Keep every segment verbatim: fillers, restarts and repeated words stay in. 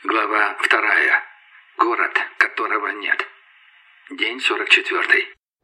Глава вторая. Город, которого нет. День сорок четвертый.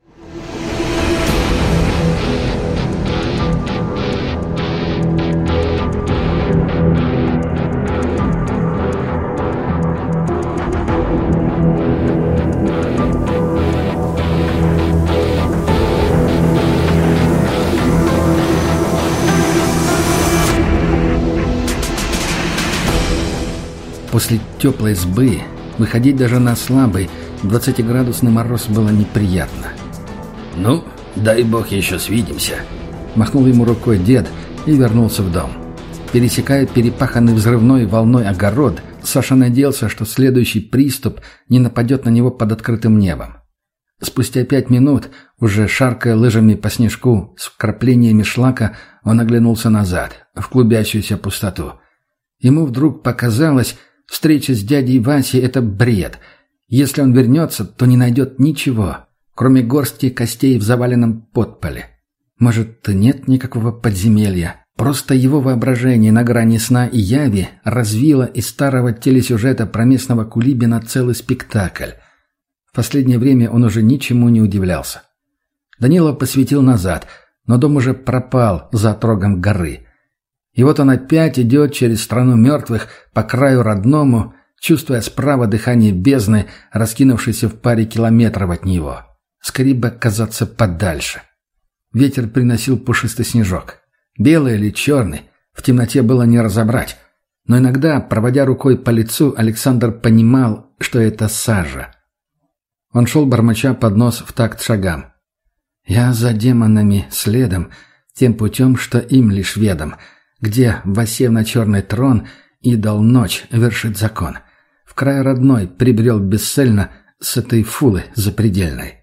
После теплой избы выходить даже на слабый двадцатиградусный мороз было неприятно. «Ну, дай бог еще свидимся», — махнул ему рукой дед и вернулся в дом. Пересекая перепаханный взрывной волной огород, Саша надеялся, что следующий приступ не нападет на него под открытым небом. Спустя пять минут, уже шаркая лыжами по снежку с вкраплениями шлака, он оглянулся назад, в клубящуюся пустоту. Ему вдруг показалось, встреча с дядей Васей — это бред. Если он вернется, то не найдет ничего, кроме горсти костей в заваленном подполе. Может, нет никакого подземелья. Просто его воображение на грани сна и яви развило из старого телесюжета про местного Кулибина целый спектакль. В последнее время он уже ничему не удивлялся. Данила посветил назад, но дом уже пропал за отрогом горы. И вот он опять идет через страну мертвых по краю родному, чувствуя справа дыхание бездны, раскинувшейся в паре километров от него. Скорее бы оказаться подальше. Ветер приносил пушистый снежок. Белый или черный, в темноте было не разобрать. Но иногда, проводя рукой по лицу, Александр понимал, что это сажа. Он шел, бормоча под нос в такт шагам. «Я за демонами следом, тем путем, что им лишь ведом, где, восев на черный трон, идол ночь вершит закон. В край родной прибрел бесцельно с этой фулы запредельной».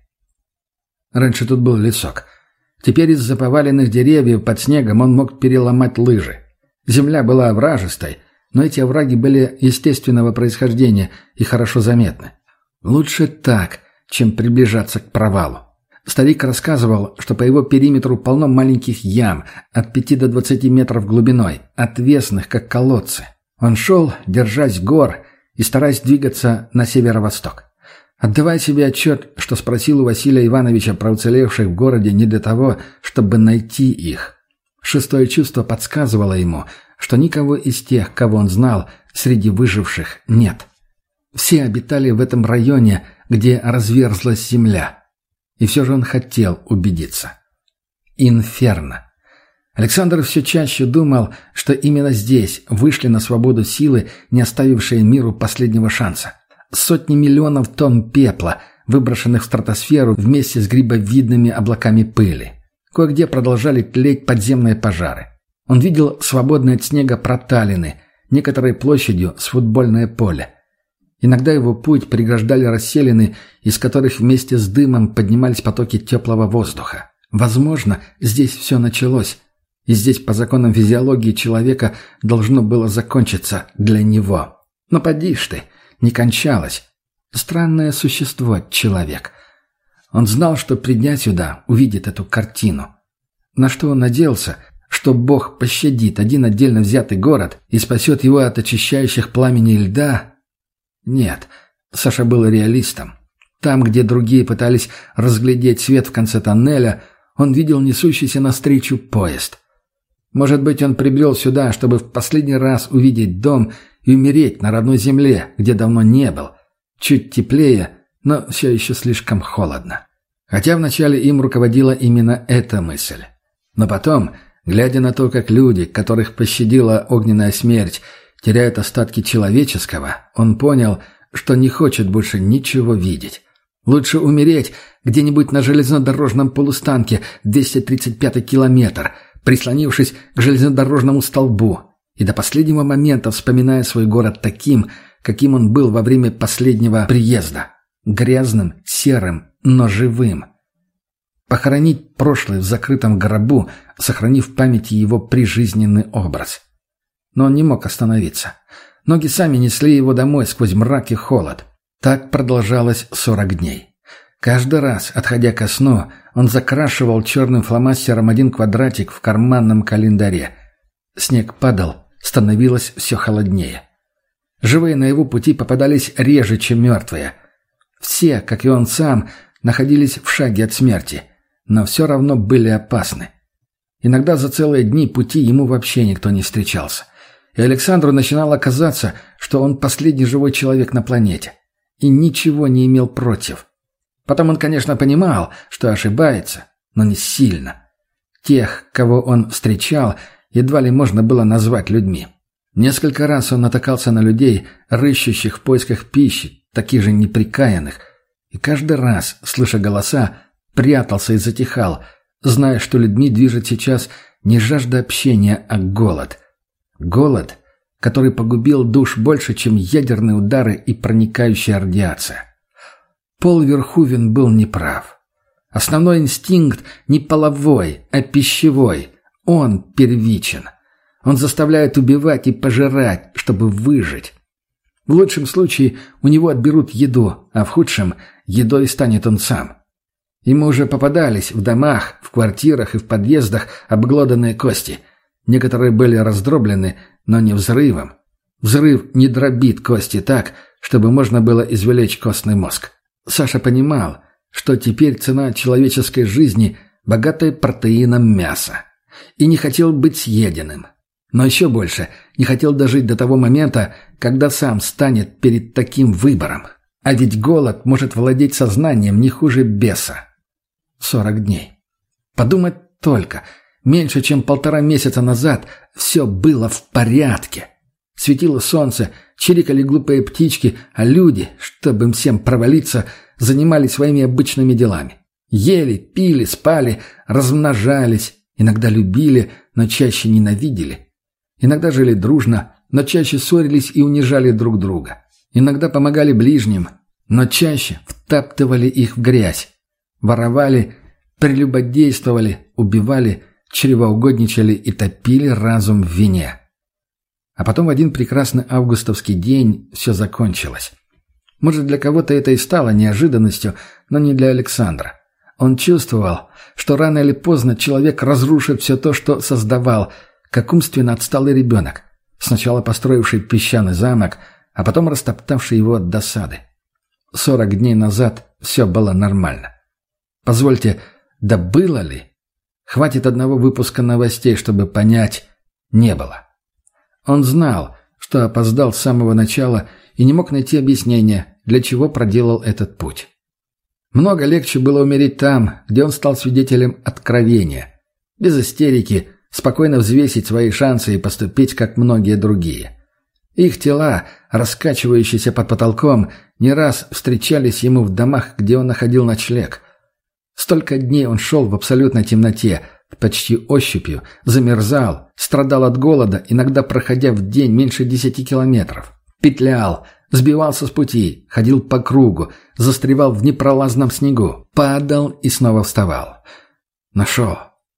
Раньше тут был лесок. Теперь из-за поваленных деревьев под снегом он мог переломать лыжи. Земля была овражистой, но эти овраги были естественного происхождения и хорошо заметны. Лучше так, чем приближаться к провалу. Старик рассказывал, что по его периметру полно маленьких ям от пяти до двадцати метров глубиной, отвесных, как колодцы. Он шел, держась гор и стараясь двигаться на северо-восток. Отдавая себе отчет, что спросил у Василия Ивановича про уцелевших в городе не для того, чтобы найти их. Шестое чувство подсказывало ему, что никого из тех, кого он знал, среди выживших нет. Все обитали в этом районе, где разверзлась земля. И все же он хотел убедиться. Инферно. Александр все чаще думал, что именно здесь вышли на свободу силы, не оставившие миру последнего шанса. Сотни миллионов тонн пепла, выброшенных в стратосферу вместе с грибовидными облаками пыли. Кое-где продолжали тлеть подземные пожары. Он видел свободные от снега проталины, некоторой площадью с футбольное поле. Иногда его путь преграждали расселины, из которых вместе с дымом поднимались потоки теплого воздуха. Возможно, здесь все началось, и здесь по законам физиологии человека должно было закончиться для него. Но поди ж ты, не кончалось. Странное существо человек. Он знал, что, придя сюда, увидит эту картину. На что он надеялся? Что Бог пощадит один отдельно взятый город и спасет его от очищающих пламени льда? Нет, Саша был реалистом. Там, где другие пытались разглядеть свет в конце тоннеля, он видел несущийся навстречу поезд. Может быть, он прибрел сюда, чтобы в последний раз увидеть дом и умереть на родной земле, где давно не был. Чуть теплее, но все еще слишком холодно. Хотя вначале им руководила именно эта мысль. Но потом, глядя на то, как люди, которых пощадила огненная смерть, теряют остатки человеческого, он понял, что не хочет больше ничего видеть. Лучше умереть где-нибудь на железнодорожном полустанке двести тридцать пятый километр, прислонившись к железнодорожному столбу, и до последнего момента вспоминая свой город таким, каким он был во время последнего приезда. Грязным, серым, но живым. Похоронить прошлое в закрытом гробу, сохранив в памяти его прижизненный образ. Но он не мог остановиться. Ноги сами несли его домой сквозь мрак и холод. Так продолжалось сорок дней. Каждый раз, отходя ко сну, он закрашивал черным фломастером один квадратик в карманном календаре. Снег падал, становилось все холоднее. Живые на его пути попадались реже, чем мертвые. Все, как и он сам, находились в шаге от смерти, но все равно были опасны. Иногда за целые дни пути ему вообще никто не встречался. И Александру начинало казаться, что он последний живой человек на планете. И ничего не имел против. Потом он, конечно, понимал, что ошибается, но не сильно. Тех, кого он встречал, едва ли можно было назвать людьми. Несколько раз он натыкался на людей, рыщущих в поисках пищи, таких же неприкаянных. И каждый раз, слыша голоса, прятался и затихал, зная, что людьми движет сейчас не жажда общения, а голод. Голод, который погубил душ больше, чем ядерные удары и проникающая радиация. Пол Верхувен был неправ. Основной инстинкт не половой, а пищевой. Он первичен. Он заставляет убивать и пожирать, чтобы выжить. В лучшем случае у него отберут еду, а в худшем едой станет он сам. Ему уже попадались в домах, в квартирах и в подъездах обглоданные кости. Некоторые были раздроблены, но не взрывом. Взрыв не дробит кости так, чтобы можно было извлечь костный мозг. Саша понимал, что теперь цена человеческой жизни – богатое протеином мясо. И не хотел быть съеденным. Но еще больше не хотел дожить до того момента, когда сам станет перед таким выбором. А ведь голод может владеть сознанием не хуже беса. Сорок дней. Подумать только, меньше чем полтора месяца назад все было в порядке. Светило солнце, чирикали глупые птички, а люди, чтобы им всем провалиться, занимались своими обычными делами. Ели, пили, спали, размножались, иногда любили, но чаще ненавидели. Иногда жили дружно, но чаще ссорились и унижали друг друга. Иногда помогали ближним, но чаще втаптывали их в грязь. Воровали, прелюбодействовали, убивали, чревоугодничали и топили разум в вине. А потом в один прекрасный августовский день все закончилось. Может, для кого-то это и стало неожиданностью, но не для Александра. Он чувствовал, что рано или поздно человек разрушит все то, что создавал, как умственно отсталый ребенок, сначала построивший песчаный замок, а потом растоптавший его от досады. Сорок дней назад все было нормально. Позвольте, да было ли? Хватит одного выпуска новостей, чтобы понять, не было. Он знал, что опоздал с самого начала и не мог найти объяснения, для чего проделал этот путь. Много легче было умереть там, где он стал свидетелем откровения. Без истерики, спокойно взвесить свои шансы и поступить, как многие другие. Их тела, раскачивающиеся под потолком, не раз встречались ему в домах, где он находил ночлег. Столько дней он шел в абсолютной темноте, почти ощупью, замерзал, страдал от голода, иногда проходя в день меньше десяти километров. Петлял, сбивался с пути, ходил по кругу, застревал в непролазном снегу, падал и снова вставал. Но шел,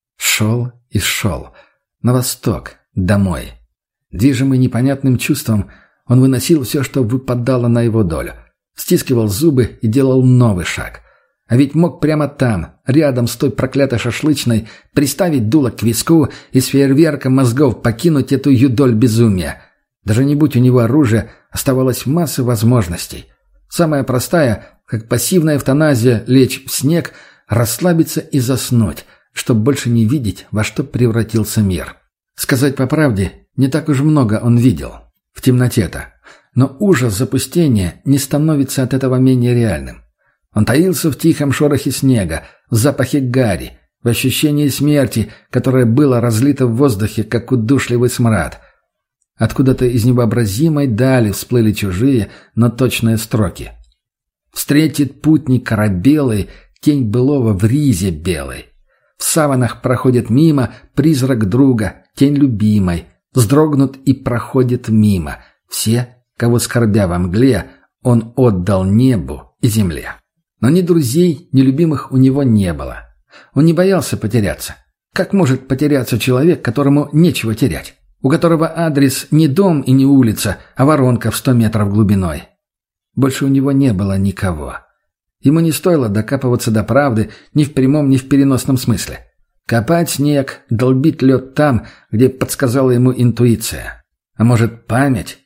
шел и шел. На восток, домой. Движимый непонятным чувством, он выносил все, что выпадало на его долю. Стискивал зубы и делал новый шаг. А ведь мог прямо там, рядом с той проклятой шашлычной, приставить дуло к виску и с фейерверком мозгов покинуть эту юдоль безумия. Даже не будь у него оружия, оставалась масса возможностей. Самая простая, как пассивная эвтаназия, лечь в снег, расслабиться и заснуть, чтобы больше не видеть, во что превратился мир. Сказать по правде, не так уж много он видел. В темноте-то. Но ужас запустения не становится от этого менее реальным. Он таился в тихом шорохе снега, в запахе гари, в ощущении смерти, которое было разлито в воздухе, как удушливый смрад. Откуда-то из невообразимой дали всплыли чужие, но точные строки. «Встретит путник корабелый, тень былого в ризе белой. В саванах проходит мимо призрак друга, тень любимой. Вздрогнут и проходит мимо. Все, кого скорбя во мгле, он отдал небу и земле». Но ни друзей, ни любимых у него не было. Он не боялся потеряться. Как может потеряться человек, которому нечего терять? У которого адрес не дом и не улица, а воронка в сто метров глубиной. Больше у него не было никого. Ему не стоило докапываться до правды ни в прямом, ни в переносном смысле. Копать снег, долбить лед там, где подсказала ему интуиция. А может, память?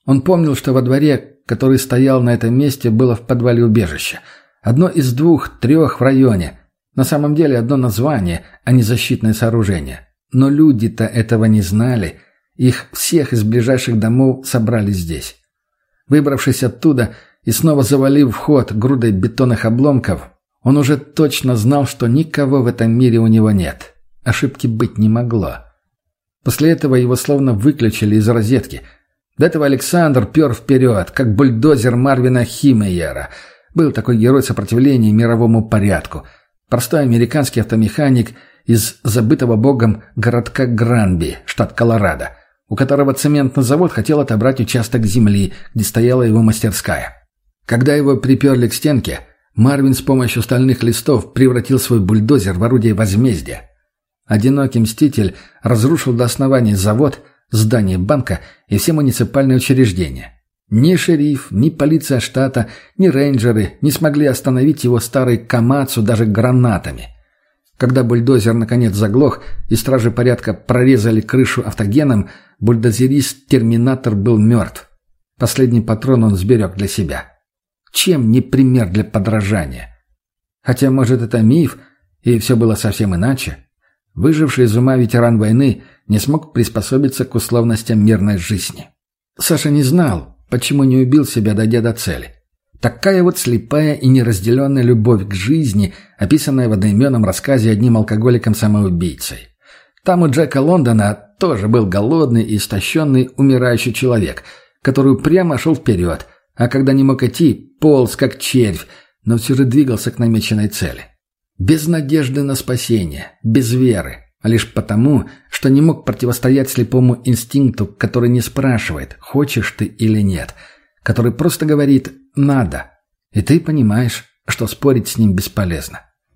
Он помнил, что во дворе, который стоял на этом месте, было в подвале убежище. Одно из двух-трех в районе. На самом деле одно название, а не защитное сооружение. Но люди-то этого не знали. Их всех из ближайших домов собрали здесь. Выбравшись оттуда и снова завалив вход грудой бетонных обломков, он уже точно знал, что никого в этом мире у него нет. Ошибки быть не могло. После этого его словно выключили из розетки. До этого Александр пер вперед, как бульдозер Марвина Химмейера. Был такой герой сопротивления мировому порядку. Простой американский автомеханик из забытого богом городка Гранби, штат Колорадо, у которого цементный завод хотел отобрать участок земли, где стояла его мастерская. Когда его приперли к стенке, Марвин с помощью стальных листов превратил свой бульдозер в орудие возмездия. Одинокий мститель разрушил до основания завод, здание банка и все муниципальные учреждения. Ни шериф, ни полиция штата, ни рейнджеры не смогли остановить его старый Камацу даже гранатами. Когда бульдозер наконец заглох и стражи порядка прорезали крышу автогеном, бульдозерист-терминатор был мертв. Последний патрон он сберег для себя. Чем не пример для подражания? Хотя, может, это миф, и все было совсем иначе. Выживший из ума ветеран войны не смог приспособиться к условностям мирной жизни. Саша не знал, почему не убил себя, дойдя до цели. Такая вот слепая и неразделенная любовь к жизни, описанная в одноименном рассказе одним алкоголиком-самоубийцей. Там у Джека Лондона тоже был голодный и истощенный умирающий человек, который упрямо шел вперед, а когда не мог идти, полз как червь, но все же двигался к намеченной цели. Без надежды на спасение, без веры, а лишь потому, что не мог противостоять слепому инстинкту, который не спрашивает, хочешь ты или нет, который просто говорит «надо», и ты понимаешь, что спорить с ним бесполезно.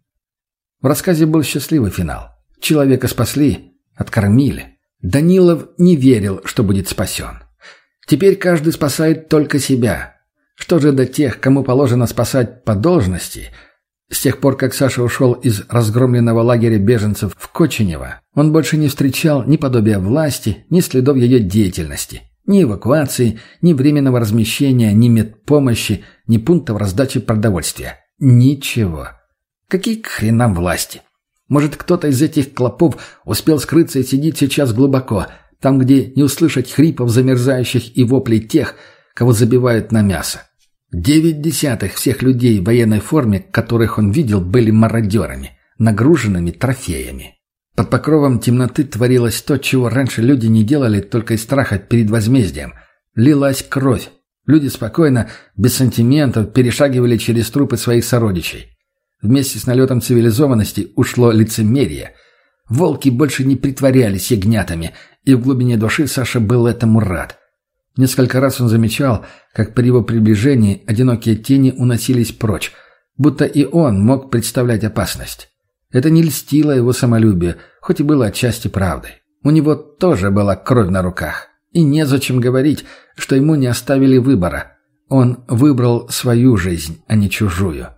В рассказе был счастливый финал. Человека спасли, откормили. Данилов не верил, что будет спасен. Теперь каждый спасает только себя. Что же до тех, кому положено спасать по должности? С тех пор, как Саша ушел из разгромленного лагеря беженцев в Коченево, он больше не встречал ни подобия власти, ни следов ее деятельности. Ни эвакуации, ни временного размещения, ни медпомощи, ни пунктов раздачи продовольствия. Ничего. Какие к хренам власти? Может, кто-то из этих клопов успел скрыться и сидит сейчас глубоко, там, где не услышать хрипов замерзающих и воплей тех, кого забивают на мясо. Девять десятых всех людей в военной форме, которых он видел, были мародерами, нагруженными трофеями. Под покровом темноты творилось то, чего раньше люди не делали только из страха перед возмездием. Лилась кровь. Люди спокойно, без сантиментов, перешагивали через трупы своих сородичей. Вместе с налетом цивилизованности ушло лицемерие. Волки больше не притворялись ягнятами, и в глубине души Саша был этому рад. Несколько раз он замечал, как при его приближении одинокие тени уносились прочь, будто и он мог представлять опасность. Это не льстило его самолюбию, хоть и было отчасти правдой. У него тоже была кровь на руках. И незачем говорить, что ему не оставили выбора. Он выбрал свою жизнь, а не чужую.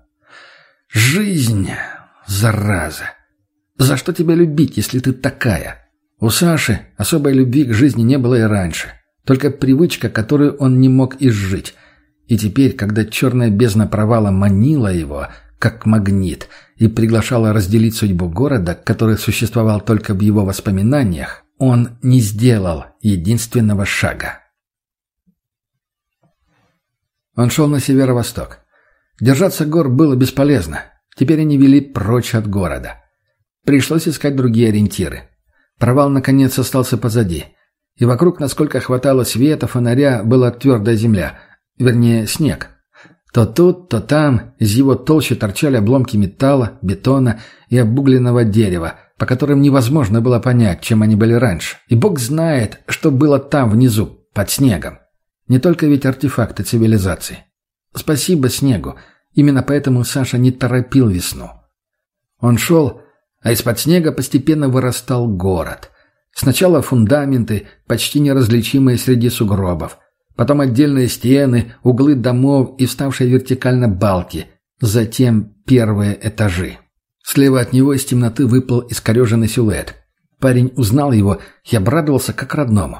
Жизнь, зараза. За что тебя любить, если ты такая? У Саши особой любви к жизни не было и раньше. Только привычка, которую он не мог изжить. И теперь, когда черная бездна провала манила его, как магнит, и приглашала разделить судьбу города, который существовал только в его воспоминаниях, он не сделал единственного шага. Он шел на северо-восток. Держаться гор было бесполезно. Теперь они вели прочь от города. Пришлось искать другие ориентиры. Провал, наконец, остался позади. И вокруг, насколько хватало света, фонаря, была твердая земля. Вернее, снег. То тут, то там из его толщи торчали обломки металла, бетона и обугленного дерева, по которым невозможно было понять, чем они были раньше. И бог знает, что было там внизу, под снегом. Не только ведь артефакты цивилизации. Спасибо снегу. Именно поэтому Саша не торопил весну. Он шел, а из-под снега постепенно вырастал город. Сначала фундаменты, почти неразличимые среди сугробов. Потом отдельные стены, углы домов и вставшие вертикально балки. Затем первые этажи. Слева от него из темноты выплыл искореженный силуэт. Парень узнал его и обрадовался как родному.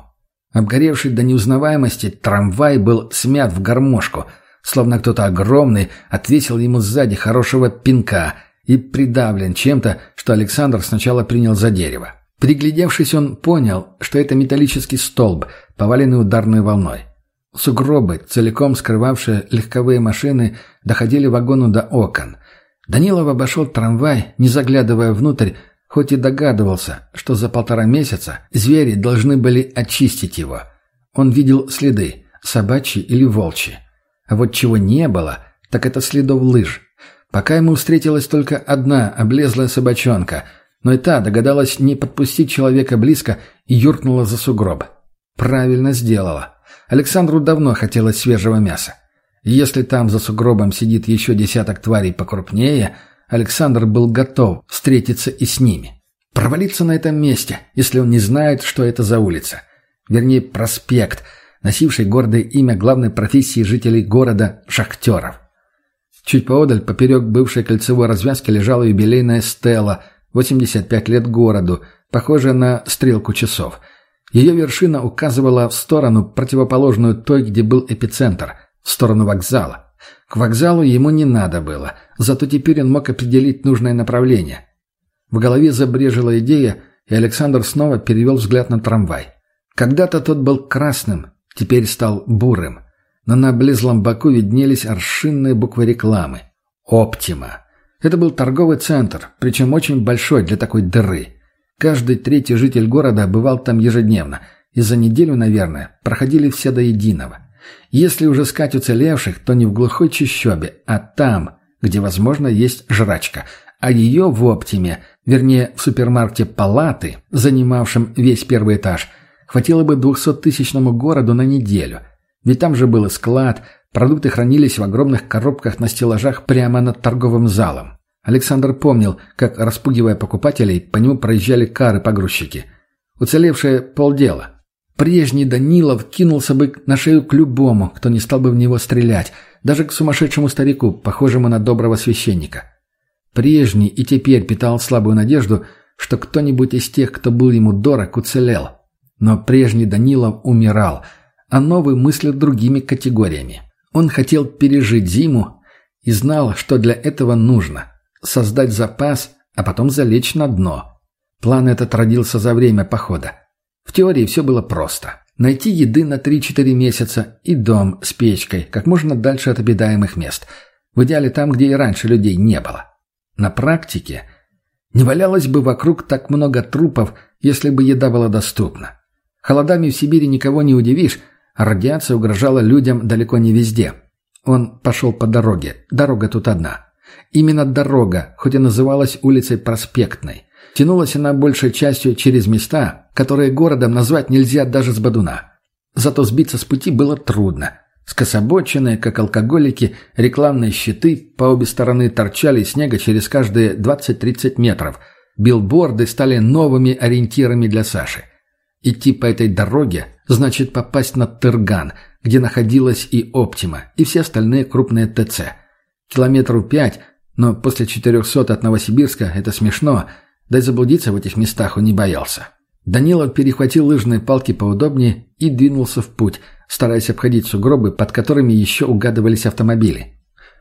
Обгоревший до неузнаваемости трамвай был смят в гармошку, словно кто-то огромный отвесил ему сзади хорошего пинка и придавлен чем-то, что Александр сначала принял за дерево. Приглядевшись, он понял, что это металлический столб, поваленный ударной волной. Сугробы, целиком скрывавшие легковые машины, доходили вагону до окон. Данилов обошел трамвай, не заглядывая внутрь, хоть и догадывался, что за полтора месяца звери должны были очистить его. Он видел следы, собачьи или волчьи. А вот чего не было, так это следов лыж. Пока ему встретилась только одна облезлая собачонка, но и та догадалась не подпустить человека близко и юркнула за сугроб. Правильно сделала. Александру давно хотелось свежего мяса. Если там за сугробом сидит еще десяток тварей покрупнее, Александр был готов встретиться и с ними. Провалиться на этом месте, если он не знает, что это за улица. Вернее, проспект, носивший гордое имя главной профессии жителей города – шахтеров. Чуть поодаль, поперек бывшей кольцевой развязки, лежала юбилейная стела – восемьдесят пять лет городу, похожая на стрелку часов. Ее вершина указывала в сторону, противоположную той, где был эпицентр, в сторону вокзала. К вокзалу ему не надо было, зато теперь он мог определить нужное направление. В голове забрежила идея, и Александр снова перевел взгляд на трамвай. Когда-то тот был красным, теперь стал бурым, но на облезлом боку виднелись аршинные буквы рекламы. «Оптима». Это был торговый центр, причем очень большой для такой дыры. Каждый третий житель города бывал там ежедневно, и за неделю, наверное, проходили все до единого. Если уже искать уцелевших, то не в глухой чащобе, а там, где, возможно, есть жрачка. А ее в «Оптиме», вернее, в супермаркете «Палаты», занимавшем весь первый этаж, хватило бы двухсоттысячному городу на неделю. Ведь там же был и склад, продукты хранились в огромных коробках на стеллажах прямо над торговым залом. Александр помнил, как, распугивая покупателей, по нему проезжали кары-погрузчики. Уцелевшее полдела. Прежний Данилов кинулся бы на шею к любому, кто не стал бы в него стрелять, даже к сумасшедшему старику, похожему на доброго священника. Прежний и теперь питал слабую надежду, что кто-нибудь из тех, кто был ему дорог, уцелел. Но прежний Данилов умирал, а новый мыслил другими категориями. Он хотел пережить зиму и знал, что для этого нужно – создать запас, а потом залечь на дно. План этот родился за время похода. В теории все было просто. Найти еды на три-четыре месяца и дом с печкой как можно дальше от обитаемых мест. В идеале там, где и раньше людей не было. На практике не валялось бы вокруг так много трупов, если бы еда была доступна. Холодами в Сибири никого не удивишь, а радиация угрожала людям далеко не везде. Он пошел по дороге. Дорога тут одна. Именно дорога, хоть и называлась улицей Проспектной. Тянулась она большей частью через места, которые городом назвать нельзя даже с бодуна. Зато сбиться с пути было трудно. Скособоченные, как алкоголики, рекламные щиты по обе стороны торчали из снега через каждые двадцать-тридцать метров. Билборды стали новыми ориентирами для Саши. Идти по этой дороге значит попасть на Тырган, где находилась и «Оптима», и все остальные крупные ТЦ. Километров пять, но после четырехсот от Новосибирска это смешно, да и заблудиться в этих местах он не боялся. Данилов перехватил лыжные палки поудобнее и двинулся в путь, стараясь обходить сугробы, под которыми еще угадывались автомобили.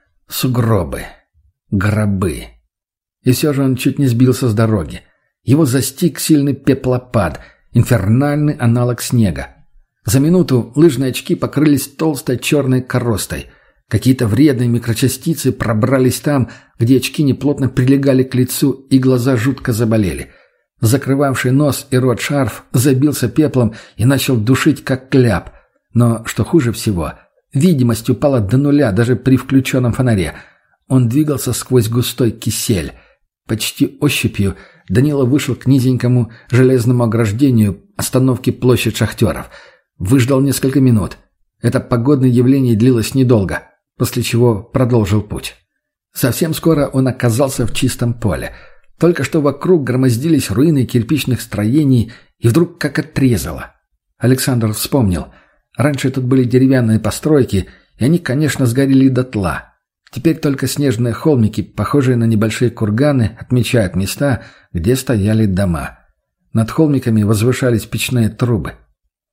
Сугробы. Гробы. И все же он чуть не сбился с дороги. Его застиг сильный пеплопад, инфернальный аналог снега. За минуту лыжные очки покрылись толстой черной коростой. Какие-то вредные микрочастицы пробрались там, где очки неплотно прилегали к лицу, и глаза жутко заболели. Закрывавший нос и рот шарф забился пеплом и начал душить, как кляп. Но, что хуже всего, видимость упала до нуля даже при включенном фонаре. Он двигался сквозь густой кисель. Почти ощупью Данила вышел к низенькому железному ограждению остановки площадь шахтеров. Выждал несколько минут. Это погодное явление длилось недолго, после чего продолжил путь. Совсем скоро он оказался в чистом поле. Только что вокруг громоздились руины кирпичных строений, и вдруг как отрезало. Александр вспомнил. Раньше тут были деревянные постройки, и они, конечно, сгорели дотла. Теперь только снежные холмики, похожие на небольшие курганы, отмечают места, где стояли дома. Над холмиками возвышались печные трубы.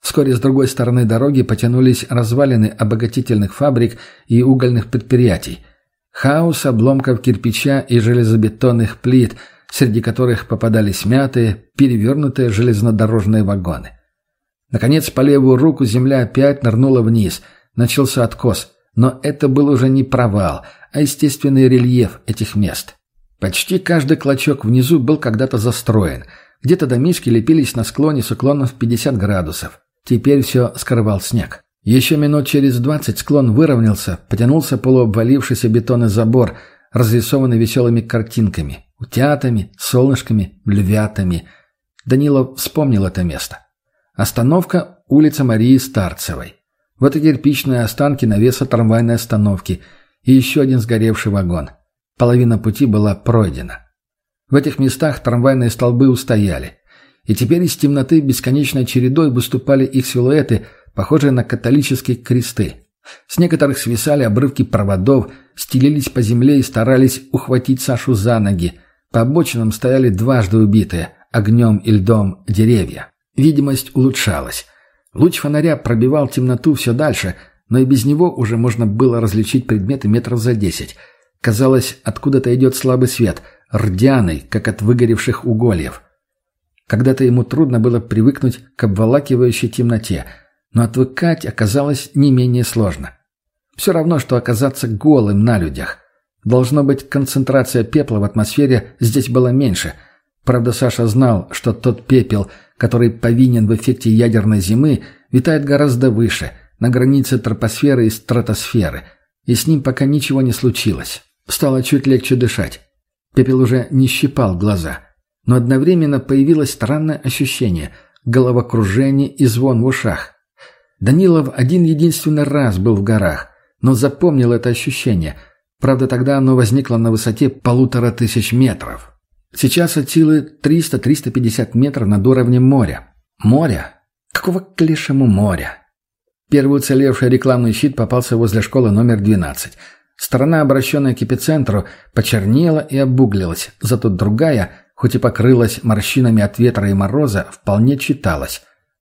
Вскоре с другой стороны дороги потянулись развалины обогатительных фабрик и угольных предприятий. Хаос обломков кирпича и железобетонных плит, среди которых попадались мятые, перевернутые железнодорожные вагоны. Наконец, по левую руку земля опять нырнула вниз. Начался откос. Но это был уже не провал, а естественный рельеф этих мест. Почти каждый клочок внизу был когда-то застроен. Где-то домишки лепились на склоне с уклоном в пятьдесят градусов. Теперь все скрывал снег. Еще минут через двадцать склон выровнялся, потянулся полуобвалившийся бетонный забор, разрисованный веселыми картинками, утятами, солнышками, львятами. Данилов вспомнил это место. Остановка – улица Марии Старцевой. Вот и кирпичные останки навеса трамвайной остановки и еще один сгоревший вагон. Половина пути была пройдена. В этих местах трамвайные столбы устояли. И теперь из темноты бесконечной чередой выступали их силуэты, похожие на католические кресты. С некоторых свисали обрывки проводов, стелились по земле и старались ухватить Сашу за ноги. По обочинам стояли дважды убитые, огнем и льдом, деревья. Видимость улучшалась. Луч фонаря пробивал темноту все дальше, но и без него уже можно было различить предметы метров за десять. Казалось, откуда-то идет слабый свет, рдяный, как от выгоревших угольев. Когда-то ему трудно было привыкнуть к обволакивающей темноте, но отвыкать оказалось не менее сложно. Все равно, что оказаться голым на людях. Должно быть, концентрация пепла в атмосфере здесь была меньше. Правда, Саша знал, что тот пепел, который повинен в эффекте ядерной зимы, витает гораздо выше, на границе тропосферы и стратосферы, и с ним пока ничего не случилось. Стало чуть легче дышать. Пепел уже не щипал глаза. Но одновременно появилось странное ощущение – головокружение и звон в ушах. Данилов один-единственный раз был в горах, но запомнил это ощущение. Правда, тогда оно возникло на высоте полутора тысяч метров. Сейчас от силы триста - триста пятьдесят метров над уровнем моря. Море? Какого к лешему моря? Первый уцелевший рекламный щит попался возле школы номер двенадцать. Сторона, обращенная к эпицентру, почернела и обуглилась, зато другая, хоть и покрылась морщинами от ветра и мороза, вполне читалась.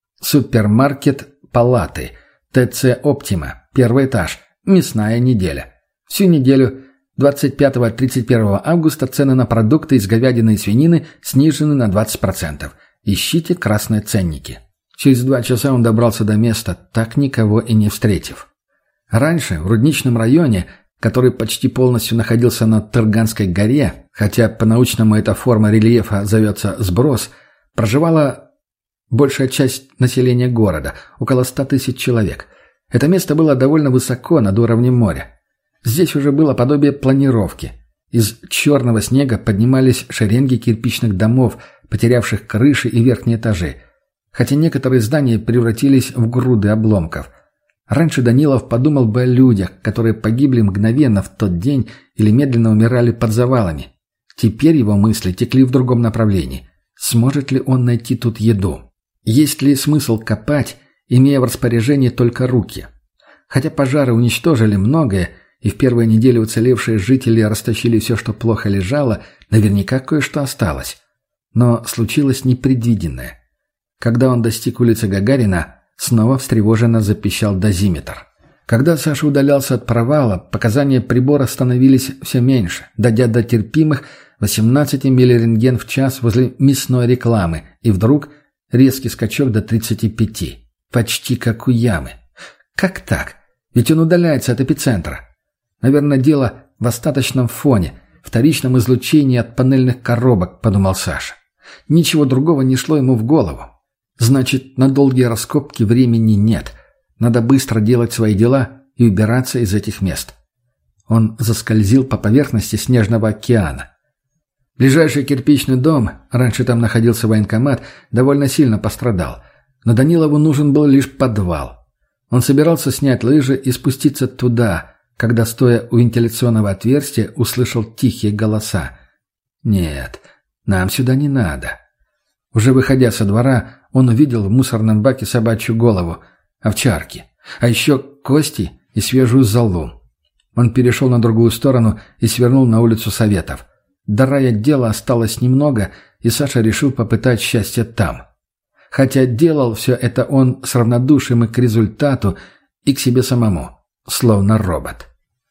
Супермаркет «Палаты», ТЦ «Оптима», первый этаж, мясная неделя. Всю неделю двадцать пятого - тридцать первого августа цены на продукты из говядины и свинины снижены на двадцать процентов. Ищите красные ценники. Через два часа он добрался до места, так никого и не встретив. Раньше в рудничном районе, который почти полностью находился на Тырганской горе, хотя по-научному эта форма рельефа зовется сброс, проживала большая часть населения города, около ста тысяч человек. Это место было довольно высоко над уровнем моря. Здесь уже было подобие планировки. Из черного снега поднимались шеренги кирпичных домов, потерявших крыши и верхние этажи, хотя некоторые здания превратились в груды обломков. Раньше Данилов подумал бы о людях, которые погибли мгновенно в тот день или медленно умирали под завалами. Теперь его мысли текли в другом направлении. Сможет ли он найти тут еду? Есть ли смысл копать, имея в распоряжении только руки? Хотя пожары уничтожили многое, и в первые недели уцелевшие жители растащили все, что плохо лежало, наверняка кое-что осталось. Но случилось непредвиденное. Когда он достиг улицы Гагарина, снова встревоженно запищал дозиметр. Когда Саша удалялся от провала, показания прибора становились все меньше, дойдя до терпимых восемнадцати миллирентген в час возле мясной рекламы, и вдруг резкий скачок до тридцати пяти. Почти как у ямы. Как так? Ведь он удаляется от эпицентра. Наверное, дело в остаточном фоне, вторичном излучении от панельных коробок, подумал Саша. Ничего другого не шло ему в голову. Значит, на долгие раскопки времени нет. Надо быстро делать свои дела и убираться из этих мест. Он заскользил по поверхности снежного океана. Ближайший кирпичный дом, раньше там находился военкомат, довольно сильно пострадал. Но Данилову нужен был лишь подвал. Он собирался снять лыжи и спуститься туда, когда, стоя у вентиляционного отверстия, услышал тихие голоса. «Нет, нам сюда не надо». Уже выходя со двора, он увидел в мусорном баке собачью голову, овчарки, а еще кости и свежую золу. Он перешел на другую сторону и свернул на улицу Советов. До райотдела осталось немного, и Саша решил попытать счастье там. хотя делал все это он с равнодушием и к результату, и к себе самому, словно робот.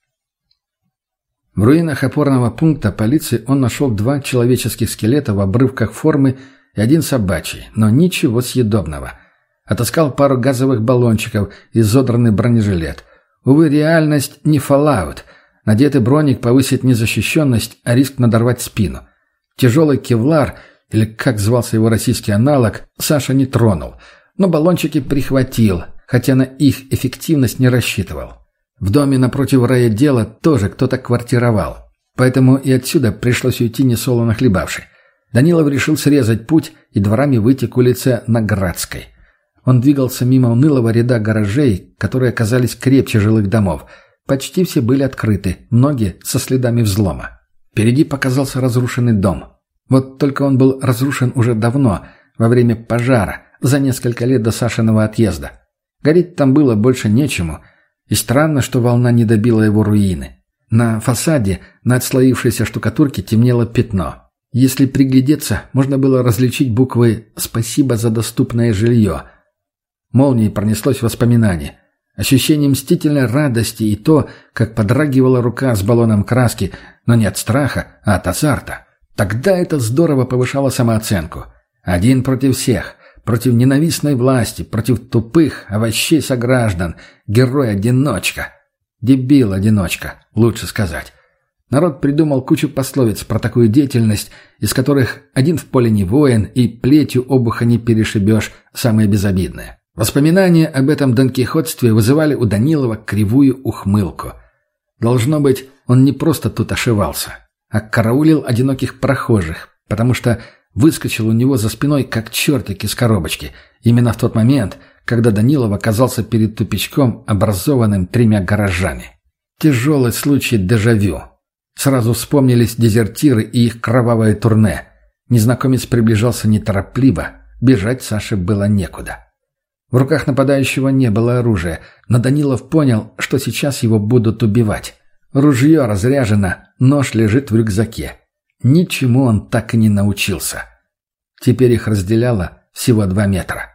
В руинах опорного пункта полиции он нашел два человеческих скелета в обрывках формы и один собачий, но ничего съедобного. Отыскал пару газовых баллончиков и изодранный бронежилет. Увы, реальность не Fallout. Надетый броник повысит не защищенность, а риск надорвать спину. Тяжелый кевлар, или как звался его российский аналог, Саша не тронул, но баллончики прихватил, хотя на их эффективность не рассчитывал. В доме напротив райотдела тоже кто-то квартировал, поэтому и отсюда пришлось уйти несолоно хлебавши. Данилов решил срезать путь и дворами выйти к улице Наградской. Он двигался мимо унылого ряда гаражей, которые оказались крепче жилых домов. Почти все были открыты, многие со следами взлома. Впереди показался разрушенный дом. Вот только он был разрушен уже давно, во время пожара, за несколько лет до Сашиного отъезда. Гореть там было больше нечему, и странно, что волна не добила его руины. На фасаде, на отслоившейся штукатурке темнело пятно. Если приглядеться, можно было различить буквы «Спасибо за доступное жилье». Молнией пронеслось воспоминание. Ощущение мстительной радости и то, как подрагивала рука с баллоном краски, но не от страха, а от азарта. Тогда это здорово повышало самооценку. Один против всех, против ненавистной власти, против тупых овощей сограждан, герой-одиночка. Дебил-одиночка, лучше сказать. Народ придумал кучу пословиц про такую деятельность, из которых один в поле не воин и плетью обуха не перешибешь, самые безобидные. Воспоминания об этом донкихотстве вызывали у Данилова кривую ухмылку. Должно быть, он не просто тут ошивался, а караулил одиноких прохожих, потому что выскочил у него за спиной, как чертик из коробочки, именно в тот момент, когда Данилов оказался перед тупичком, образованным тремя гаражами. Тяжелый случай дежавю. Сразу вспомнились дезертиры и их кровавое турне. Незнакомец приближался неторопливо, бежать Саше было некуда. В руках нападающего не было оружия, но Данилов понял, что сейчас его будут убивать. Ружье разряжено, нож лежит в рюкзаке. Ничему он так и не научился. Теперь их разделяло всего два метра.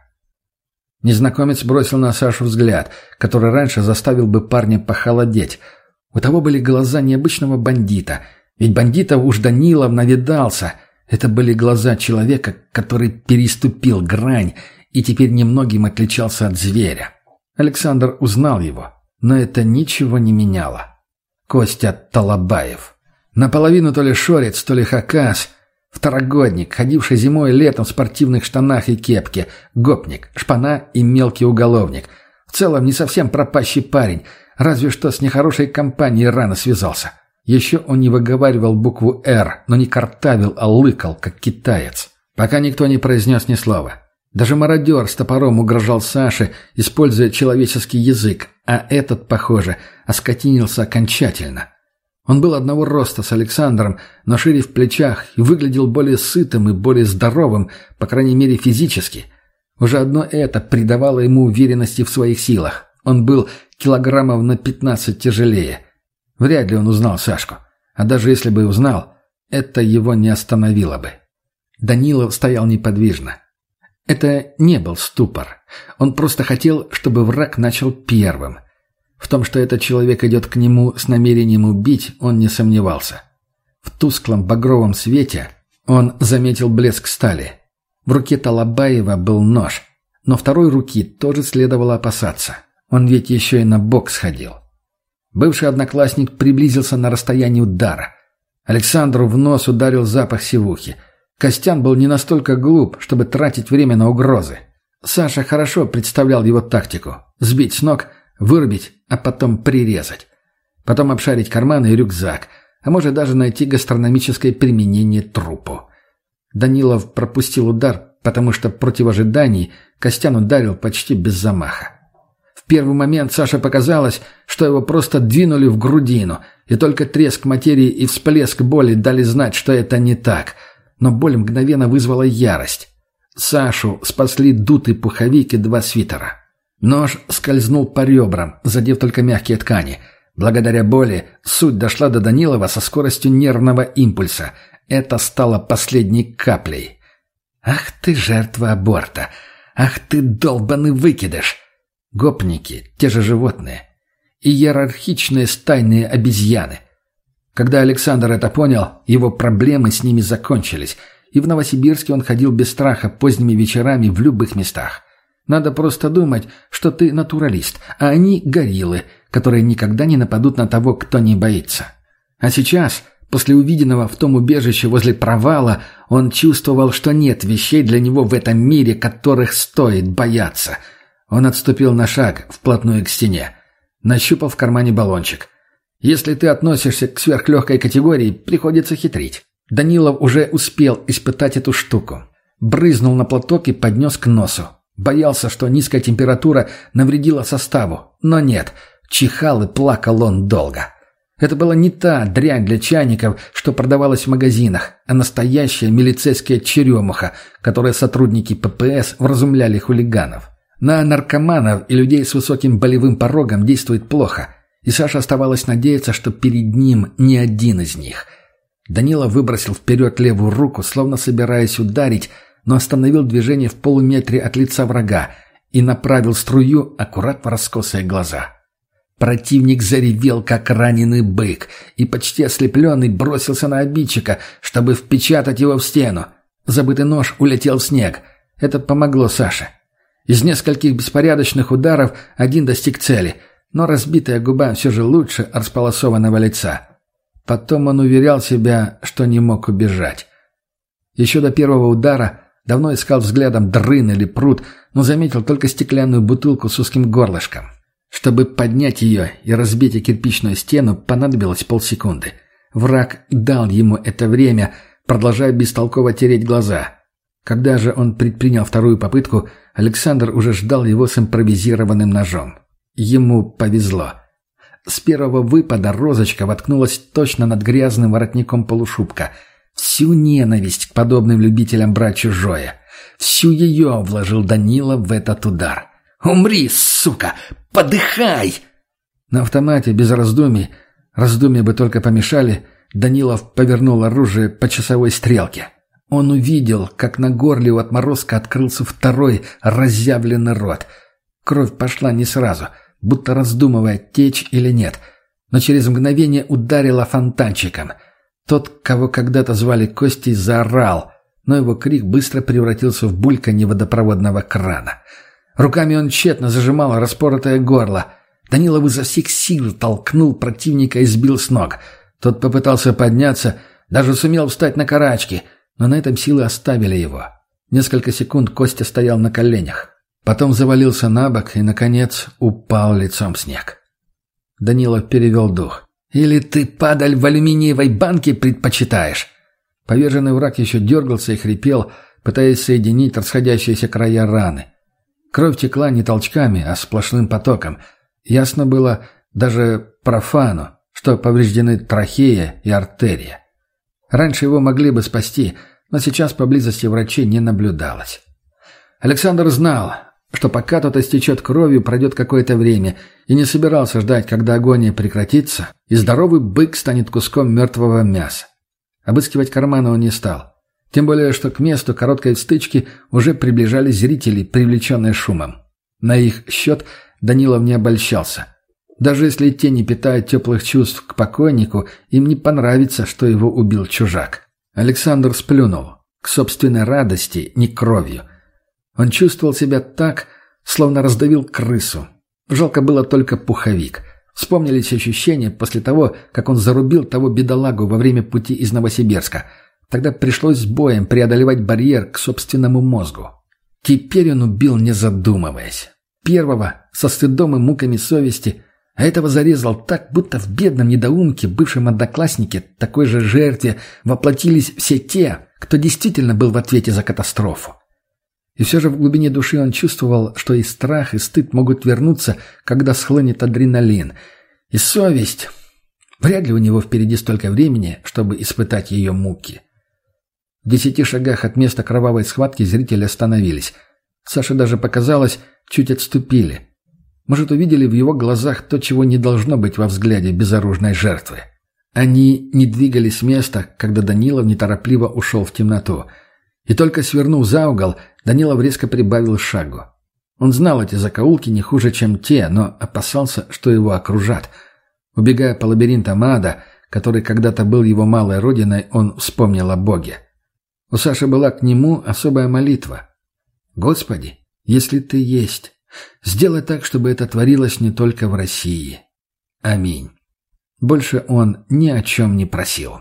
Незнакомец бросил на Сашу взгляд, который раньше заставил бы парня похолодеть. У того были глаза необычного бандита, ведь бандитов уж Данилов навидался. Это были глаза человека, который переступил грань и теперь немногим отличался от зверя. Александр узнал его, но это ничего не меняло. Костя Талабаев. Наполовину то ли шорец, то ли хакас. Второгодник, ходивший зимой и летом в спортивных штанах и кепке. Гопник, шпана и мелкий уголовник. В целом не совсем пропащий парень, разве что с нехорошей компанией рано связался. Еще он не выговаривал букву «Р», но не картавил, а лыкал, как китаец. Пока никто не произнес ни слова. Даже мародер с топором угрожал Саше, используя человеческий язык, а этот, похоже, оскотинился окончательно. Он был одного роста с Александром, но шире в плечах и выглядел более сытым и более здоровым, по крайней мере физически. Уже одно это придавало ему уверенности в своих силах. Он был килограммов на пятнадцать тяжелее. Вряд ли он узнал Сашку. А даже если бы узнал, это его не остановило бы. Данилов стоял неподвижно. Это не был ступор. Он просто хотел, чтобы враг начал первым. В том, что этот человек идет к нему с намерением убить, он не сомневался. В тусклом багровом свете он заметил блеск стали. В руке Талабаева был нож, но второй руки тоже следовало опасаться. Он ведь еще и на бок сходил. Бывший одноклассник приблизился на расстояние удара. Александру в нос ударил запах сивухи. Костян был не настолько глуп, чтобы тратить время на угрозы. Саша хорошо представлял его тактику – сбить с ног, вырубить, а потом прирезать. Потом обшарить карманы и рюкзак, а может даже найти гастрономическое применение трупу. Данилов пропустил удар, потому что против ожиданий Костян ударил почти без замаха. В первый момент Саше показалось, что его просто двинули в грудину, и только треск материи и всплеск боли дали знать, что это не так. Но боль мгновенно вызвала ярость. Сашу спасли дутый пуховик и два свитера. Нож скользнул по ребрам, задев только мягкие ткани. Благодаря боли суть дошла до Данилова со скоростью нервного импульса. Это стало последней каплей. «Ах ты, жертва аборта! Ах ты, долбаный выкидыш! Гопники, те же животные. Иерархичные стайные обезьяны. Когда Александр это понял, его проблемы с ними закончились, и в Новосибирске он ходил без страха поздними вечерами в любых местах. Надо просто думать, что ты натуралист, а они гориллы, которые никогда не нападут на того, кто не боится. А сейчас, после увиденного в том убежище возле провала, он чувствовал, что нет вещей для него в этом мире, которых стоит бояться. Он отступил на шаг, вплотную к стене. Нащупал в кармане баллончик. Если ты относишься к сверхлегкой категории, приходится хитрить. Данилов уже успел испытать эту штуку. Брызнул на платок и поднес к носу. Боялся, что низкая температура навредила составу. Но нет, чихал и плакал он долго. Это была не та дрянь для чайников, что продавалась в магазинах, а настоящая милицейская черемуха, которой сотрудники ППС вразумляли хулиганов. На наркоманов и людей с высоким болевым порогом действует плохо, и Саше оставалось надеяться, что перед ним не один из них. Данилов выбросил вперед левую руку, словно собираясь ударить, но остановил движение в полуметре от лица врага и направил струю аккурат в раскосые глаза. Противник заревел, как раненый бык, и почти ослепленный бросился на обидчика, чтобы впечатать его в стену. Забытый нож улетел в снег. Это помогло Саше. Из нескольких беспорядочных ударов один достиг цели, но разбитая губа все же лучше располосованного лица. Потом он уверял себя, что не мог убежать. Еще до первого удара давно искал взглядом дрын или пруд, но заметил только стеклянную бутылку с узким горлышком. Чтобы поднять ее и разбить о кирпичную стену, понадобилось полсекунды. Враг дал ему это время, продолжая бестолково тереть глаза. Когда же он предпринял вторую попытку, Александр уже ждал его с импровизированным ножом. Ему повезло. С первого выпада розочка воткнулась точно над грязным воротником полушубка. Всю ненависть к подобным любителям брать чужое. Всю ее вложил Данилов в этот удар. «Умри, сука! Подыхай!» На автомате, без раздумий, раздумья бы только помешали, Данилов повернул оружие по часовой стрелке. Он увидел, как на горле у отморозка открылся второй разъявленный рот. Кровь пошла не сразу, будто раздумывая, течь или нет, но через мгновение ударила фонтанчиком. Тот, кого когда-то звали Костей, заорал, но его крик быстро превратился в бульканье водопроводного крана. Руками он тщетно зажимал распоротое горло. Данилов изо всех сил толкнул противника и сбил с ног. Тот попытался подняться, даже сумел встать на карачки, но на этом силы оставили его. Несколько секунд Костя стоял на коленях. Потом завалился на бок и, наконец, упал лицом в снег. Данилов перевел дух. «Или ты, падаль, в алюминиевой банке предпочитаешь?» Поверженный враг еще дергался и хрипел, пытаясь соединить расходящиеся края раны. Кровь текла не толчками, а сплошным потоком. Ясно было даже профану, что повреждены трахея и артерия. Раньше его могли бы спасти, но сейчас поблизости врачей не наблюдалось. Александр знал, что пока тот истечет кровью, пройдет какое-то время, и не собирался ждать, когда агония прекратится, и здоровый бык станет куском мертвого мяса. Обыскивать карманы он не стал. Тем более, что к месту короткой стычки уже приближались зрители, привлеченные шумом. На их счет Данилов не обольщался. Даже если те не питают теплых чувств к покойнику, им не понравится, что его убил чужак. Александр сплюнул. К собственной радости, не кровью. Он чувствовал себя так, словно раздавил крысу. Жалко было только пуховик. Вспомнились ощущения после того, как он зарубил того бедолагу во время пути из Новосибирска. Тогда пришлось с боем преодолевать барьер к собственному мозгу. Теперь он убил, не задумываясь. Первого со стыдом и муками совести, а этого зарезал так, будто в бедном недоумке, бывшем однокласснике, такой же жертве воплотились все те, кто действительно был в ответе за катастрофу. И все же в глубине души он чувствовал, что и страх, и стыд могут вернуться, когда схлынет адреналин. И совесть... Вряд ли у него впереди столько времени, чтобы испытать ее муки. В десяти шагах от места кровавой схватки зрители остановились. Саше даже показалось, чуть отступили. Может, увидели в его глазах то, чего не должно быть во взгляде безоружной жертвы. Они не двигались с места, когда Данилов неторопливо ушел в темноту. И только свернув за угол, Данилов резко прибавил шагу. Он знал эти закоулки не хуже, чем те, но опасался, что его окружат. Убегая по лабиринтам ада, который когда-то был его малой родиной, он вспомнил о Боге. У Саши была к нему особая молитва. «Господи, если Ты есть, сделай так, чтобы это творилось не только в России. Аминь». Больше он ни о чем не просил.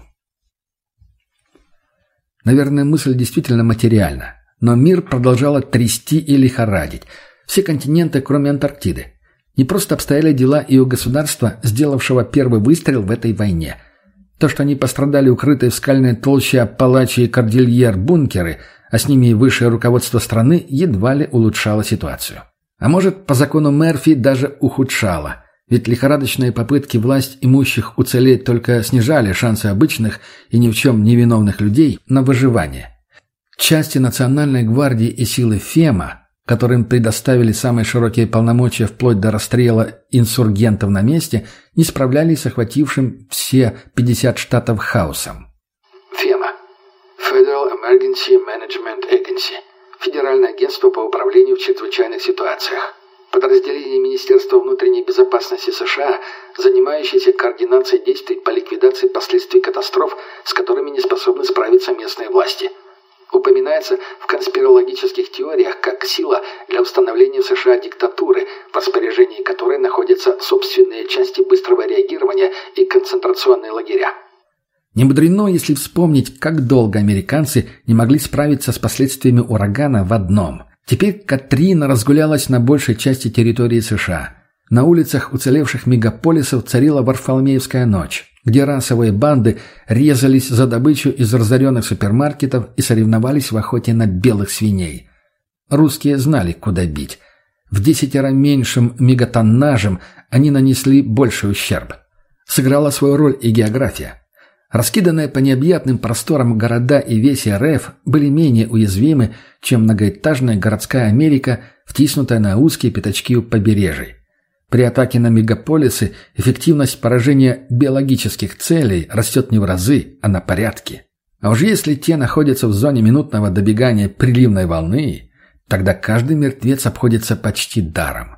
Наверное, мысль действительно материальна, но мир продолжало трясти и лихорадить. Все континенты, кроме Антарктиды. Не просто обстояли дела и у государства, сделавшего первый выстрел в этой войне. То, что они пострадали укрытые в скальной толще Апалачи и Кордильер бункеры, а с ними и высшее руководство страны, едва ли улучшало ситуацию. А может, по закону Мерфи даже ухудшало. Ведь лихорадочные попытки власть имущих уцелеть только снижали шансы обычных и ни в чем невиновных людей на выживание. Части Национальной гвардии и силы ФЕМА, которым предоставили самые широкие полномочия вплоть до расстрела инсургентов на месте, не справлялись с охватившим все пятьдесят штатов хаосом. ФЕМА. Federal Emergency Management Agency. Федеральное агентство по управлению в чрезвычайных ситуациях. Подразделение Министерства внутренней безопасности США, занимающееся координацией действий по ликвидации последствий катастроф, с которыми не способны справиться местные власти. Упоминается в конспирологических теориях как сила для установления в США диктатуры, в распоряжении которой находятся собственные части быстрого реагирования и концентрационные лагеря. Не мудрено, если вспомнить, как долго американцы не могли справиться с последствиями урагана в одном. Теперь Катрина разгулялась на большей части территории США. На улицах уцелевших мегаполисов царила Варфоломеевская ночь, где расовые банды резались за добычу из разоренных супермаркетов и соревновались в охоте на белых свиней. Русские знали, куда бить. В десятеро меньшим мегатоннажем они нанесли больший ущерб. Сыграла свою роль и география. Раскиданные по необъятным просторам города и весь РФ были менее уязвимы, чем многоэтажная городская Америка, втиснутая на узкие пятачки у побережий. При атаке на мегаполисы эффективность поражения биологических целей растет не в разы, а на порядки. А уж если те находятся в зоне минутного добегания приливной волны, тогда каждый мертвец обходится почти даром.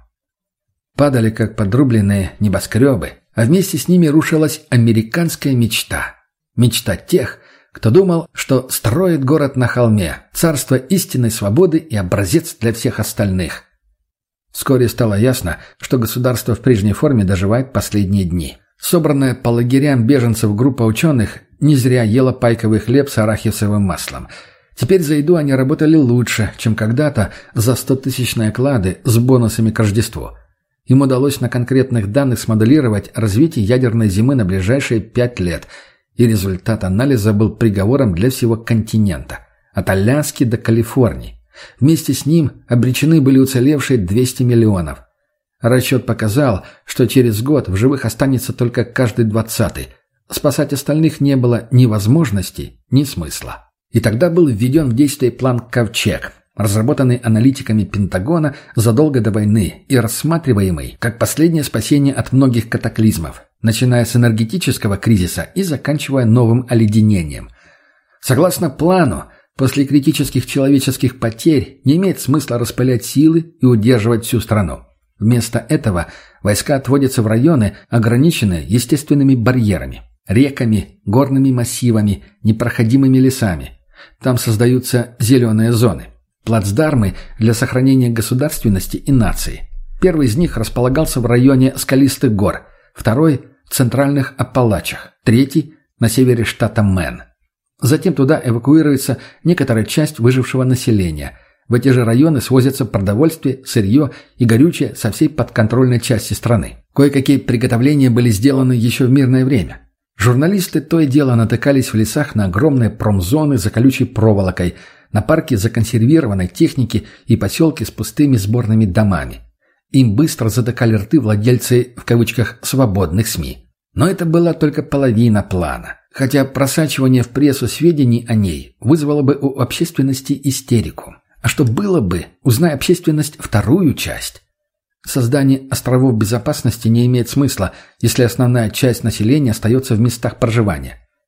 Падали как подрубленные небоскребы, а вместе с ними рушилась американская мечта. Мечта тех, кто думал, что строит город на холме, царство истинной свободы и образец для всех остальных. Вскоре стало ясно, что государство в прежней форме доживает последние дни. Собранная по лагерям беженцев группа ученых не зря ела пайковый хлеб с арахисовым маслом. Теперь за еду они работали лучше, чем когда-то за стотысячные оклады с бонусами к Рождеству. Им удалось на конкретных данных смоделировать развитие ядерной зимы на ближайшие пять лет, и результат анализа был приговором для всего континента, от Аляски до Калифорнии. Вместе с ним обречены были уцелевшие двести миллионов. Расчет показал, что через год в живых останется только каждый двадцатый. Спасать остальных не было ни возможности, ни смысла. И тогда был введен в действие план «Ковчег», разработанный аналитиками Пентагона задолго до войны и рассматриваемый как последнее спасение от многих катаклизмов, начиная с энергетического кризиса и заканчивая новым оледенением. Согласно плану, после критических человеческих потерь не имеет смысла распылять силы и удерживать всю страну. Вместо этого войска отводятся в районы, ограниченные естественными барьерами, реками, горными массивами, непроходимыми лесами. Там создаются зеленые зоны. Плацдармы для сохранения государственности и нации. Первый из них располагался в районе скалистых гор, второй – в центральных Апалачах, третий – на севере штата Мэн. Затем туда эвакуируется некоторая часть выжившего населения. В эти же районы свозятся продовольствие, сырье и горючее со всей подконтрольной части страны. Кое-какие приготовления были сделаны еще в мирное время. Журналисты то и дело натыкались в лесах на огромные промзоны за колючей проволокой, на парки законсервированной техники и поселки с пустыми сборными домами. Им быстро затыкали рты владельцы, в кавычках, «свободных СМИ». Но это была только половина плана. Хотя просачивание в прессу сведений о ней вызвало бы у общественности истерику. А что было бы, узная общественность вторую часть? Создание островов безопасности не имеет смысла, если основная часть населения остается в местах проживания.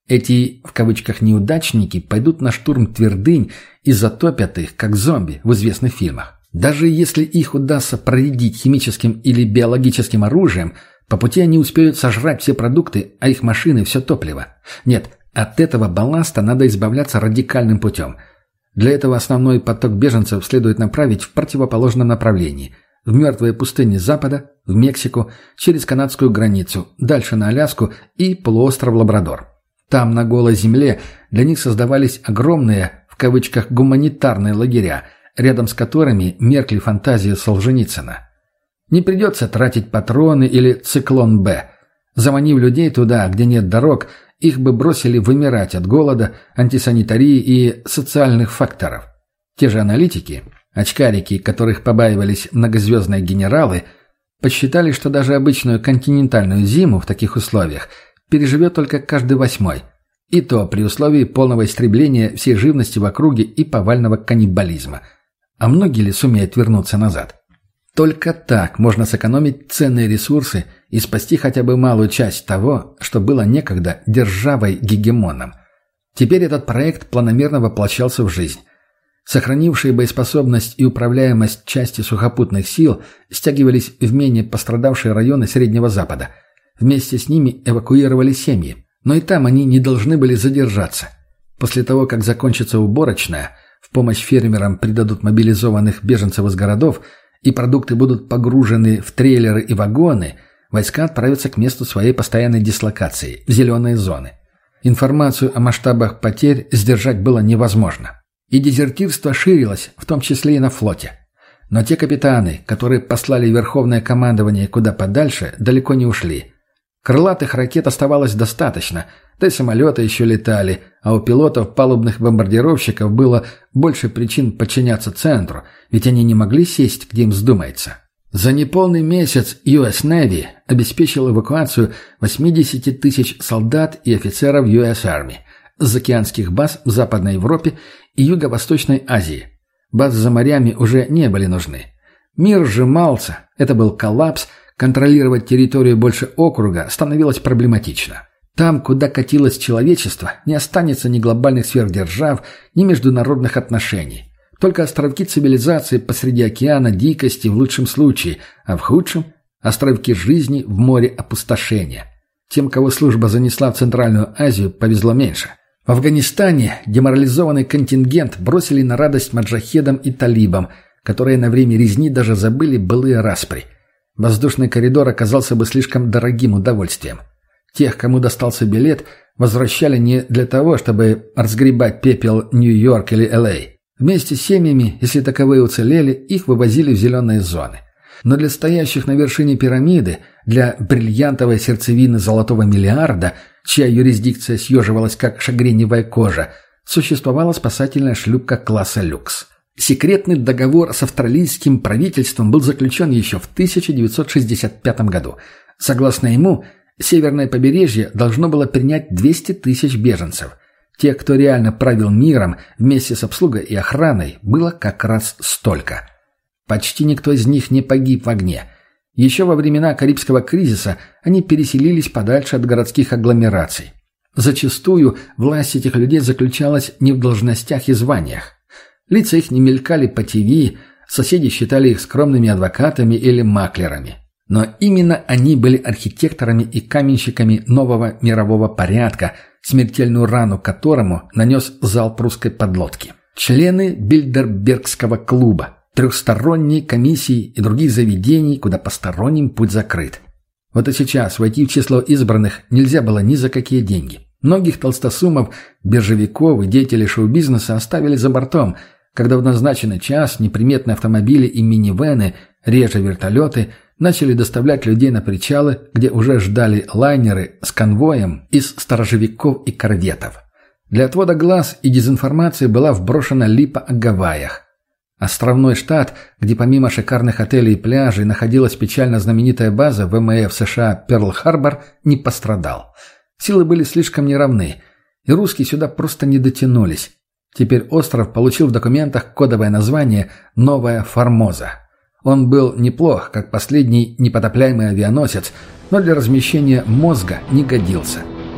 Эти, в кавычках, неудачники пойдут на штурм твердынь и затопят их, как зомби в известных фильмах. Даже если их удастся проредить химическим или биологическим оружием, по пути они успеют сожрать все продукты, а их машины – все топливо. Нет, от этого балласта надо избавляться радикальным путем. Для этого основной поток беженцев следует направить в противоположном направлении – в мертвые пустыни Запада, в Мексику, через канадскую границу, дальше на Аляску и полуостров Лабрадор. Там, на голой земле, для них создавались огромные, в кавычках, гуманитарные лагеря, рядом с которыми меркли фантазии Солженицына. Не придется тратить патроны или циклон Б. Заманив людей туда, где нет дорог, их бы бросили вымирать от голода, антисанитарии и социальных факторов. Те же аналитики, очкарики, которых побаивались многозвездные генералы, посчитали, что даже обычную континентальную зиму в таких условиях переживет только каждый восьмой, и то при условии полного истребления всей живности в округе и повального каннибализма. А многие ли сумеют вернуться назад? Только так можно сэкономить ценные ресурсы и спасти хотя бы малую часть того, что было некогда державой-гегемоном. Теперь этот проект планомерно воплощался в жизнь. Сохранившие боеспособность и управляемость части сухопутных сил стягивались в менее пострадавшие районы Среднего Запада. Вместе с ними эвакуировали семьи, но и там они не должны были задержаться. После того, как закончится уборочная, в помощь фермерам придадут мобилизованных беженцев из городов, и продукты будут погружены в трейлеры и вагоны, войска отправятся к месту своей постоянной дислокации, в зеленые зоны. Информацию о масштабах потерь сдержать было невозможно. И дезертирство ширилось, в том числе и на флоте. Но те капитаны, которые послали Верховное командование куда подальше, далеко не ушли. Крылатых ракет оставалось достаточно, да и самолеты еще летали, а у пилотов палубных бомбардировщиков было больше причин подчиняться центру, ведь они не могли сесть, где им вздумается. За неполный месяц ю эс Navy обеспечил эвакуацию восемьдесят тысяч солдат и офицеров ю эс Army с океанских баз в Западной Европе и Юго-Восточной Азии. Базы за морями уже не были нужны. Мир сжимался, это был коллапс, контролировать территорию больше округа становилось проблематично. Там, куда катилось человечество, не останется ни глобальных сверхдержав, ни международных отношений. Только островки цивилизации посреди океана дикости в лучшем случае, а в худшем – островки жизни в море опустошения. Тем, кого служба занесла в Центральную Азию, повезло меньше. В Афганистане деморализованный контингент бросили на радость маджахедам и талибам, которые на время резни даже забыли былые распри. Воздушный коридор оказался бы слишком дорогим удовольствием. Тех, кому достался билет, возвращали не для того, чтобы разгребать пепел Нью-Йорк или Эл Эй. Вместе с семьями, если таковые уцелели, их вывозили в зеленые зоны. Но для стоящих на вершине пирамиды, для бриллиантовой сердцевины золотого миллиарда, чья юрисдикция съеживалась как шагреневая кожа, существовала спасательная шлюпка класса «Люкс». Секретный договор с австралийским правительством был заключен еще в тысяча девятьсот шестьдесят пятом году. Согласно ему, северное побережье должно было принять двести тысяч беженцев. Тех, кто реально правил миром вместе с обслугой и охраной, было как раз столько. Почти никто из них не погиб в огне. Еще во времена Карибского кризиса они переселились подальше от городских агломераций. Зачастую власть этих людей заключалась не в должностях и званиях. Лица их не мелькали по ТВ, соседи считали их скромными адвокатами или маклерами. Но именно они были архитекторами и каменщиками нового мирового порядка, смертельную рану которому нанес залп русской подлодки. Члены Бильдербергского клуба, трехсторонней комиссии и других заведений, куда посторонним путь закрыт. Вот и сейчас войти в число избранных нельзя было ни за какие деньги. Многих толстосумов, биржевиков и деятелей шоу-бизнеса оставили за бортом, когда в назначенный час неприметные автомобили и минивэны, реже вертолеты, начали доставлять людей на причалы, где уже ждали лайнеры с конвоем из сторожевиков и корветов. Для отвода глаз и дезинформации была вброшена липа о Гавайях. Островной штат, где помимо шикарных отелей и пляжей находилась печально знаменитая база вэ эм эф США Перл-Харбор, не пострадал. Силы были слишком неравны, и русские сюда просто не дотянулись. Теперь остров получил в документах кодовое название «Новая Формоза». Он был неплох, как последний непотопляемый авианосец, но для размещения мозга не годился.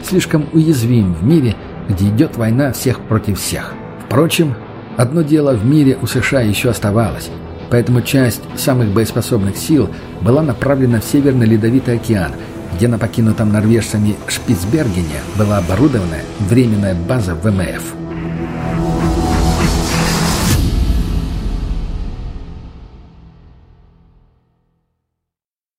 слишком уязвим в мире, где идет война всех против всех. Впрочем, одно дело в мире у США еще оставалось, поэтому часть самых боеспособных сил была направлена в Северный Ледовитый океан, где на покинутом норвежцами Шпицбергене была оборудована временная база ВМФ.